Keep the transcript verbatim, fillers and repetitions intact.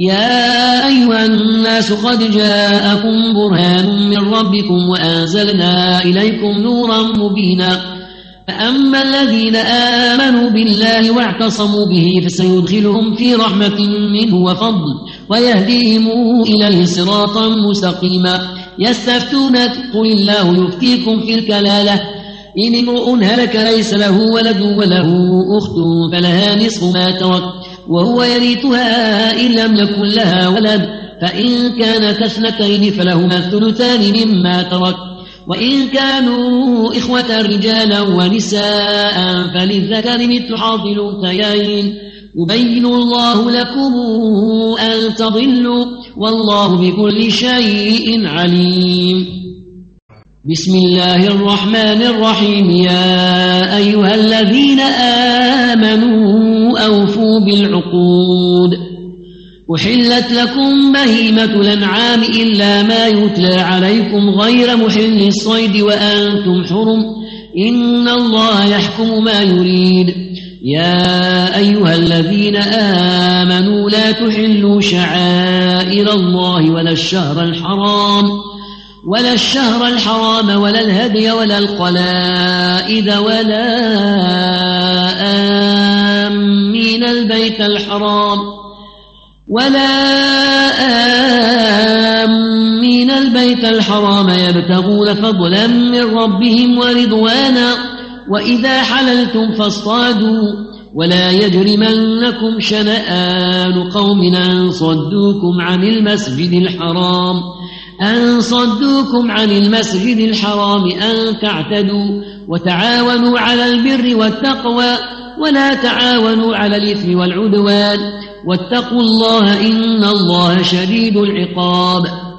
يا أيها الناس قد جاءكم برهان من ربكم وأنزلنا إليكم نورا مبينا فأما الذين آمنوا بالله واعتصموا به فسيدخلهم في رحمة منه وفضل ويهديهم إليه صراطا مستقيما يستفتونك قل الله يفتيكم في الكلالة إن امرؤ هلك ليس له ولد وله أخت فلها نصف ما ترك وهو يرثها إن لم يكن لها ولد فإن كانت اثنتين فلهما الثلثان مما ترك وإن كانوا إخوة رجالا ونساء فللذكر مثل حظ الأنثيين يبين الله لكم أن تضلوا والله بكل شيء عليم. بسم الله الرحمن الرحيم. يا أيها الذين آمنوا أوفوا بالعقود أحلت لكم بهيمة الأنعام إلا ما يتلى عليكم غير محل الصيد وأنتم حرم إن الله يحكم ما يريد. يا أيها الذين آمنوا لا تحلوا شعائر الله ولا الشهر الحرام ولا الشهر الحرام ولا الهدي ولا القلائد ولا آمين البيت الحرام ولا آمين البيت الحرام يبتغون فضلا من ربهم ورضوانا وإذا حللتم فاصطادوا ولا يجرمنكم شنآن قوم أن صدوكم عن المسجد الحرام أن صدوكم عن المسجد الحرام أن تعتدوا وتعاونوا على البر والتقوى ولا تعاونوا على الإثم والعدوان واتقوا الله إن الله شديد العقاب.